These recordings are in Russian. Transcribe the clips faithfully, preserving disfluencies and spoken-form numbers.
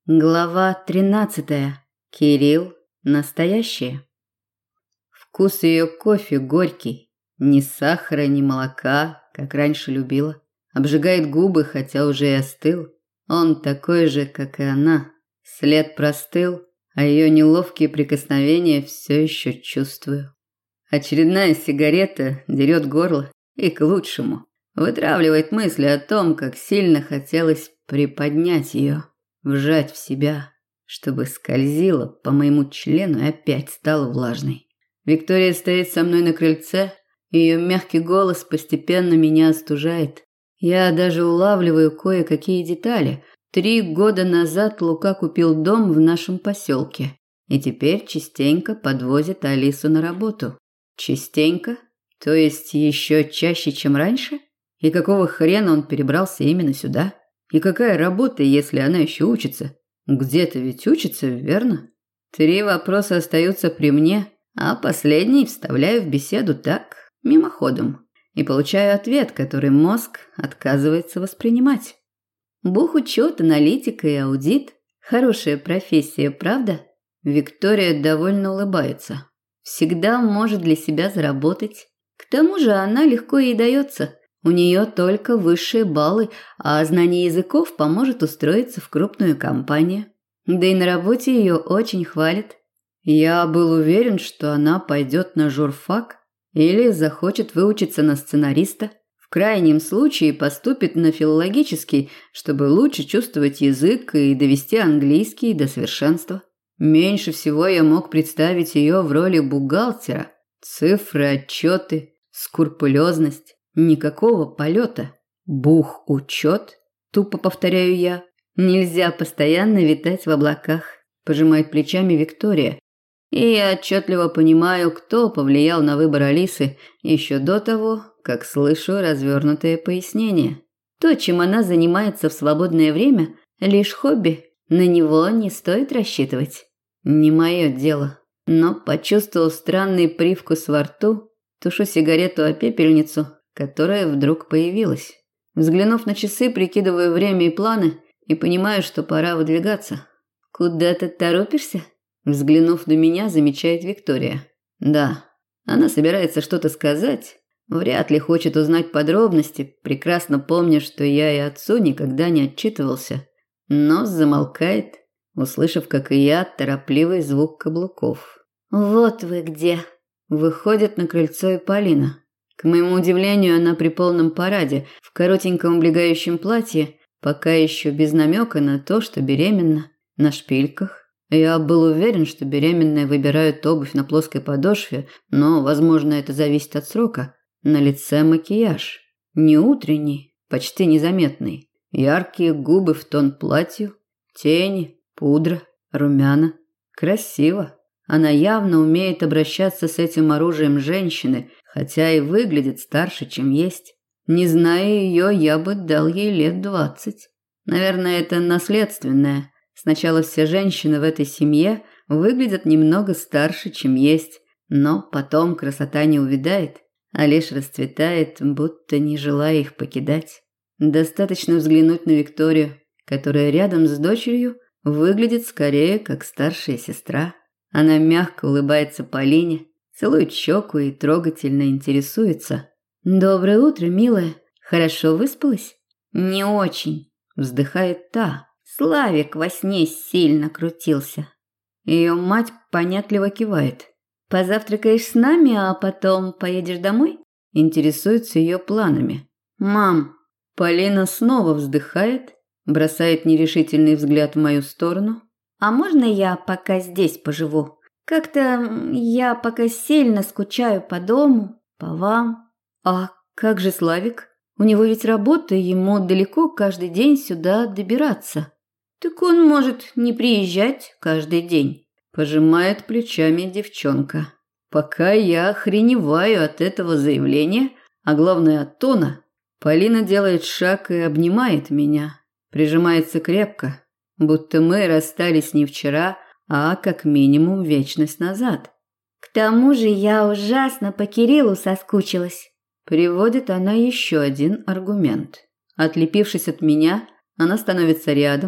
Глава тринадцатая. Кирилл. Настоящее. Вкус ее кофе горький. Ни сахара, ни молока, как раньше любила. Обжигает губы, хотя уже и остыл. Он такой же, как и она. След простыл, а ее неловкие прикосновения все еще чувствую. Очередная сигарета дерет горло, и к лучшему. Вытравливает мысли о том, как сильно хотелось приподнять ее. Вжать в себя, чтобы скользила по моему члену и опять стала влажной. Виктория стоит со мной на крыльце, и ее мягкий голос постепенно меня остужает. Я даже улавливаю кое-какие детали. Три года назад Лука купил дом в нашем поселке, и теперь частенько подвозит Алису на работу. Частенько? То есть еще чаще, чем раньше? И какого хрена он перебрался именно сюда? И какая работа, если она еще учится? Где-то ведь учится, верно? Три вопроса остаются при мне, а последний вставляю в беседу так, мимоходом, и получаю ответ, который мозг отказывается воспринимать. Бухучет, аналитика и аудит – хорошая профессия, правда? Виктория довольно улыбается. Всегда может для себя заработать. К тому же она легко ей дается. У нее только высшие баллы, а знание языков поможет устроиться в крупную компанию. Да и на работе ее очень хвалят. Я был уверен, что она пойдет на журфак или захочет выучиться на сценариста. В крайнем случае поступит на филологический, чтобы лучше чувствовать язык и довести английский до совершенства. Меньше всего я мог представить ее в роли бухгалтера. Цифры, отчеты, скрупулезность. Никакого полета. Бухучет, тупо повторяю я. Нельзя постоянно витать в облаках, пожимает плечами Виктория. И я отчетливо понимаю, кто повлиял на выбор Алисы еще до того, как слышу развернутое пояснение. То, чем она занимается в свободное время, лишь хобби. На него не стоит рассчитывать. Не мое дело. Но, почувствовав странный привкус во рту, тушу сигарету о пепельницу, которая вдруг появилась. Взглянув на часы, прикидываю время и планы и понимаю, что пора выдвигаться. «Куда ты торопишься?» Взглянув на меня, замечает Виктория. «Да, она собирается что-то сказать, вряд ли хочет узнать подробности, прекрасно помня, что я и отцу никогда не отчитывался, но замолкает, услышав, как и я, торопливый звук каблуков. «Вот вы где!» Выходит на крыльцо и Полина. К моему удивлению, она при полном параде, в коротеньком облегающем платье, пока еще без намека на то, что беременна, на шпильках. Я был уверен, что беременные выбирают обувь на плоской подошве, но, возможно, это зависит от срока. На лице макияж. Не утренний, почти незаметный. Яркие губы в тон платью, тени, пудра, румяна. Красиво. Она явно умеет обращаться с этим оружием женщины, хотя и выглядит старше, чем есть. Не зная ее, я бы дал ей лет двадцать. Наверное, это наследственное. Сначала все женщины в этой семье выглядят немного старше, чем есть, но потом красота не увядает, а лишь расцветает, будто не желая их покидать. Достаточно взглянуть на Викторию, которая рядом с дочерью выглядит скорее как старшая сестра. Она мягко улыбается Полине, целует щеку и трогательно интересуется. «Доброе утро, милая. Хорошо выспалась?» «Не очень», – вздыхает та. «Славик во сне сильно крутился». Ее мать понятливо кивает. «Позавтракаешь с нами, а потом поедешь домой?» Интересуется ее планами. «Мам». Полина снова вздыхает, бросает нерешительный взгляд в мою сторону. «А можно я пока здесь поживу? Как-то я пока сильно скучаю по дому, по вам». «А как же Славик? У него ведь работа, ему далеко каждый день сюда добираться». «Так он может не приезжать каждый день», – пожимает плечами девчонка. Пока я охреневаю от этого заявления, а главное от тона, Полина делает шаг и обнимает меня, прижимается крепко, будто мы расстались не вчера, а как минимум вечность назад. «К тому же я ужасно по Кириллу соскучилась», – приводит она еще один аргумент. Отлепившись от меня, она становится рядом,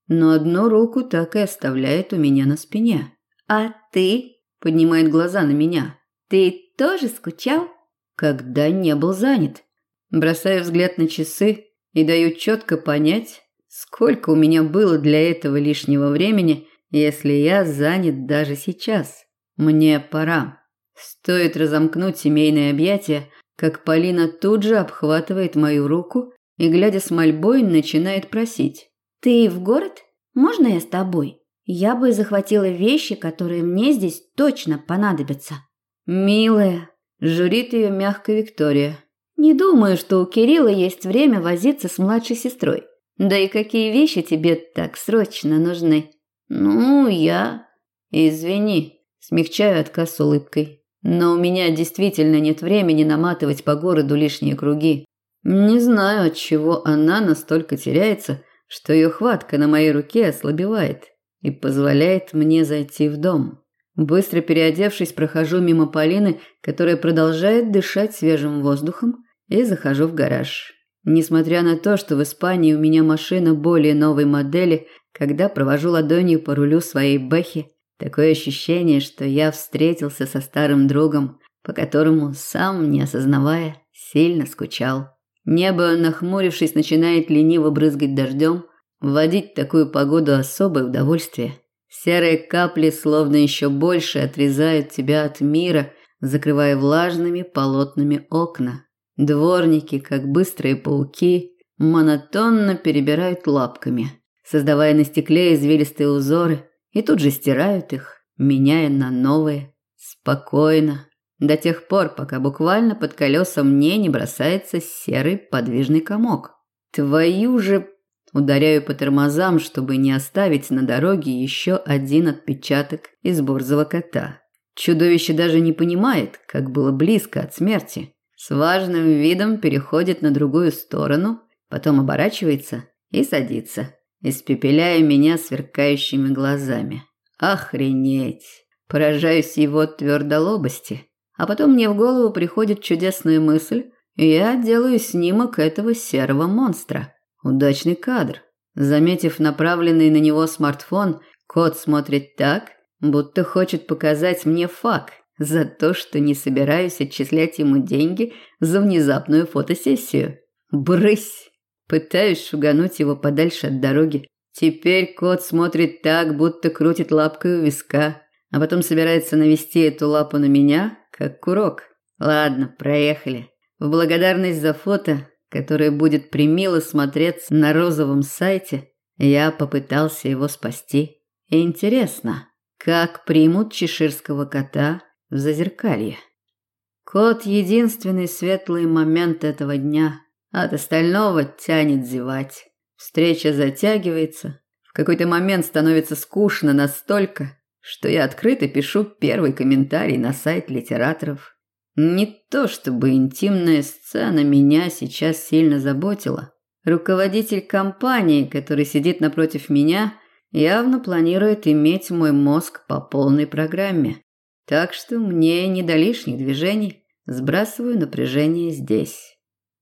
но одну руку так и оставляет у меня на спине. «А ты?» – поднимает глаза на меня. «Ты тоже скучал?» Когда не был занят. Бросаю взгляд на часы и даю четко понять, сколько у меня было для этого лишнего времени, если я занят даже сейчас. Мне пора. Стоит разомкнуть семейные объятия, как Полина тут же обхватывает мою руку и, глядя с мольбой, начинает просить. «Ты в город? Можно я с тобой? Я бы захватила вещи, которые мне здесь точно понадобятся». «Милая», – журит ее мягко Виктория. «Не думаю, что у Кирилла есть время возиться с младшей сестрой. Да и какие вещи тебе так срочно нужны?» «Ну, я...» «Извини», – смягчаю отказ с улыбкой. «Но у меня действительно нет времени наматывать по городу лишние круги. Не знаю, от чего она настолько теряется, что ее хватка на моей руке ослабевает и позволяет мне зайти в дом. Быстро переодевшись, прохожу мимо Полины, которая продолжает дышать свежим воздухом, и захожу в гараж. Несмотря на то, что в Испании у меня машина более новой модели, когда провожу ладонью по рулю своей Бэхи, такое ощущение, что я встретился со старым другом, по которому, сам не осознавая, сильно скучал. Небо, нахмурившись, начинает лениво брызгать дождем. Вводить такую погоду особое удовольствие. Серые капли словно еще больше отрезают тебя от мира, закрывая влажными полотнами окна. Дворники, как быстрые пауки, монотонно перебирают лапками, создавая на стекле извилистые узоры, и тут же стирают их, меняя на новые. Спокойно. До тех пор, пока буквально под колеса мне не бросается серый подвижный комок. Твою же... Ударяю по тормозам, чтобы не оставить на дороге еще один отпечаток из борзого кота. Чудовище даже не понимает, как было близко от смерти. С важным видом переходит на другую сторону, потом оборачивается и садится, испепеляя меня сверкающими глазами. Охренеть! Поражаюсь его твердолобости. А потом мне в голову приходит чудесная мысль, и я делаю снимок этого серого монстра. Удачный кадр. Заметив направленный на него смартфон, кот смотрит так, будто хочет показать мне факт за то, что не собираюсь отчислять ему деньги за внезапную фотосессию. Брысь! Пытаюсь шугануть его подальше от дороги. Теперь кот смотрит так, будто крутит лапкой у виска, а потом собирается навести эту лапу на меня, как курок. Ладно, проехали. В благодарность за фото, которое будет премило смотреться на розовом сайте, я попытался его спасти. Интересно, как примут чеширского кота в Зазеркалье? Кот – единственный светлый момент этого дня. От остального тянет зевать. Встреча затягивается. В какой-то момент становится скучно настолько, что я открыто пишу первый комментарий на сайт литераторов. Не то чтобы интимная сцена меня сейчас сильно заботила. Руководитель компании, который сидит напротив меня, явно планирует иметь мой мозг по полной программе. Так что мне не до лишних движений, сбрасываю напряжение здесь.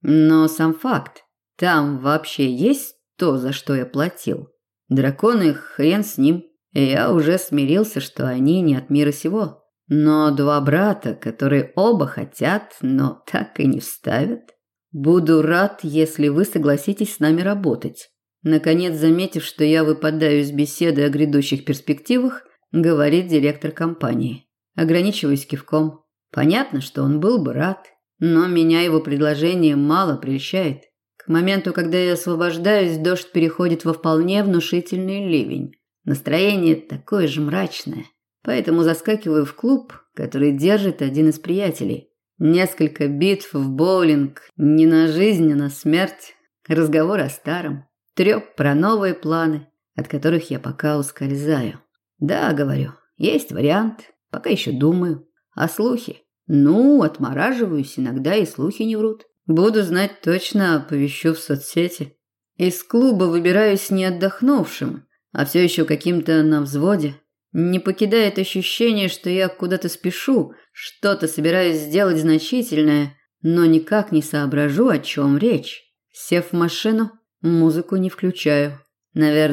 Но сам факт, там вообще есть то, за что я платил. Драконы, хрен с ним, и я уже смирился, что они не от мира сего. Но два брата, которые оба хотят, но так и не вставят. Буду рад, если вы согласитесь с нами работать. Наконец, заметив, что я выпадаю из беседы о грядущих перспективах, говорит директор компании. Ограничиваюсь кивком. Понятно, что он был бы рад, но меня его предложение мало прельщает. К моменту, когда я освобождаюсь, дождь переходит во вполне внушительный ливень. Настроение такое же мрачное. Поэтому заскакиваю в клуб, который держит один из приятелей. Несколько битв в боулинг, не на жизнь, а на смерть. Разговор о старом. Трёп про новые планы, от которых я пока ускользаю. Да, говорю, есть вариант, пока еще думаю. А слухи? Ну, отмораживаюсь, иногда и слухи не врут. Буду знать точно, оповещу в соцсети. Из клуба выбираюсь не отдохнувшим, а все еще каким-то на взводе. Не покидает ощущение, что я куда-то спешу, что-то собираюсь сделать значительное, но никак не соображу, о чем речь. Сев в машину, музыку не включаю. Наверное,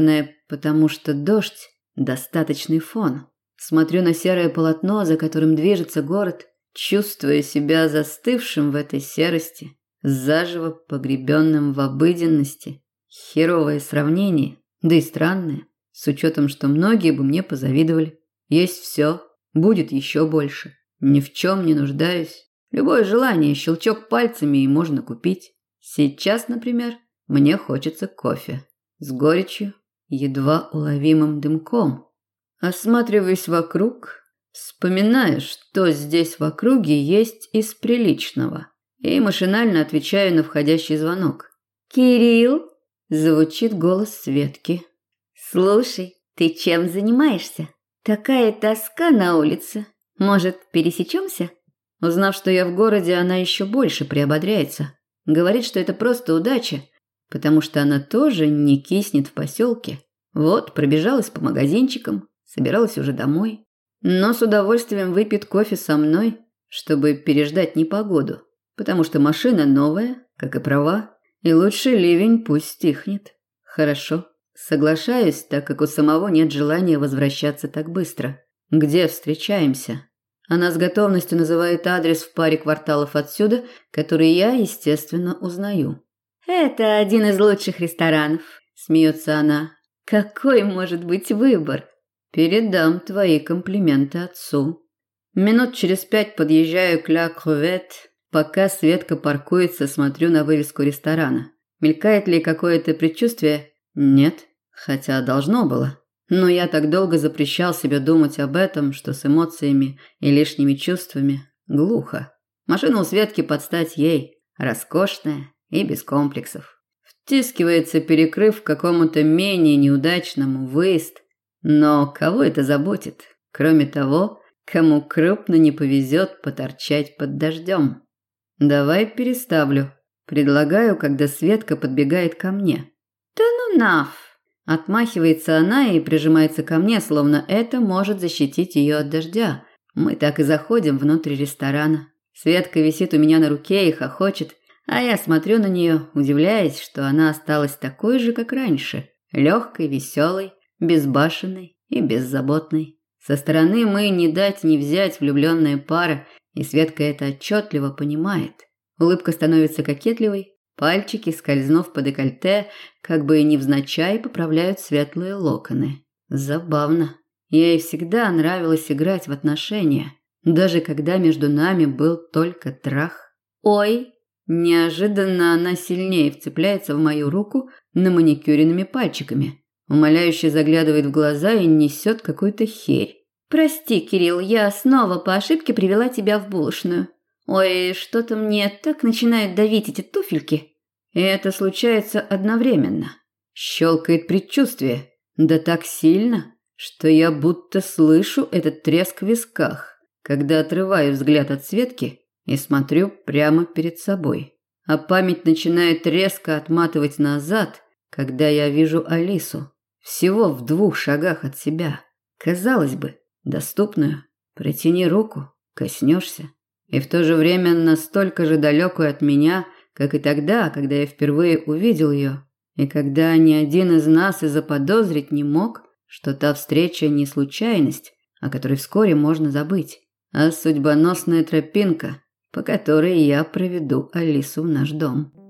потому что дождь – достаточный фон. Смотрю на серое полотно, за которым движется город, чувствуя себя застывшим в этой серости, заживо погребенным в обыденности. Херовое сравнение, да и странное, с учетом, что многие бы мне позавидовали. Есть все, будет еще больше. Ни в чем не нуждаюсь. Любое желание, щелчок пальцами и можно купить. Сейчас, например, мне хочется кофе. С горечью, едва уловимым дымком. Осматриваюсь вокруг, вспоминая, что здесь в округе есть из приличного. И машинально отвечаю на входящий звонок. «Кирилл?» – звучит голос Светки. «Слушай, ты чем занимаешься? Такая тоска на улице. Может, пересечемся?» Узнав, что я в городе, она еще больше приободряется. Говорит, что это просто удача, потому что она тоже не киснет в поселке. Вот, пробежалась по магазинчикам, собиралась уже домой. Но с удовольствием выпьет кофе со мной, чтобы переждать непогоду, потому что машина новая, как и права, и лучше ливень пусть стихнет. Хорошо, соглашаюсь, так как у самого нет желания возвращаться так быстро. Где встречаемся? Она с готовностью называет адрес в паре кварталов отсюда, который я, естественно, узнаю. «Это один из лучших ресторанов», – смеется она. «Какой может быть выбор?» «Передам твои комплименты отцу». Минут через пять подъезжаю к Ля Крувет. Пока Светка паркуется, смотрю на вывеску ресторана. Мелькает ли какое-то предчувствие? Нет, хотя должно было. Но я так долго запрещал себе думать об этом, что с эмоциями и лишними чувствами глухо. Машина у Светки под стать ей, роскошная и без комплексов. Втискивается, перекрыв какому-то менее неудачному выезд. Но кого это заботит, кроме того, кому крупно не повезет поторчать под дождем? «Давай переставлю», – предлагаю, когда Светка подбегает ко мне. «Да ну наф!» Отмахивается она и прижимается ко мне, словно это может защитить ее от дождя. Мы так и заходим внутрь ресторана. Светка висит у меня на руке и хохочет, а я смотрю на нее, удивляясь, что она осталась такой же, как раньше. Легкой, веселой, безбашенной и беззаботной. Со стороны мы не дать не взять влюбленная пара, и Светка это отчетливо понимает. Улыбка становится кокетливой. Пальчики, скользнув по декольте, как бы и невзначай поправляют светлые локоны. Забавно. Ей всегда нравилось играть в отношения, даже когда между нами был только трах. «Ой!» Неожиданно она сильнее вцепляется в мою руку наманикюренными пальчиками, умоляюще заглядывает в глаза и несет какую-то херь. «Прости, Кирилл, я снова по ошибке привела тебя в булочную. Ой, что-то мне так начинают давить эти туфельки». И это случается одновременно. Щелкает предчувствие, да так сильно, что я будто слышу этот треск в висках, когда отрываю взгляд от Светки и смотрю прямо перед собой. А память начинает резко отматывать назад, когда я вижу Алису, всего в двух шагах от себя. Казалось бы, доступную, протяни руку, коснешься. И в то же время настолько же далекую от меня, как и тогда, когда я впервые увидел ее, и когда ни один из нас и заподозрить не мог, что та встреча не случайность, о которой вскоре можно забыть, а судьбоносная тропинка, по которой я проведу Алису в наш дом.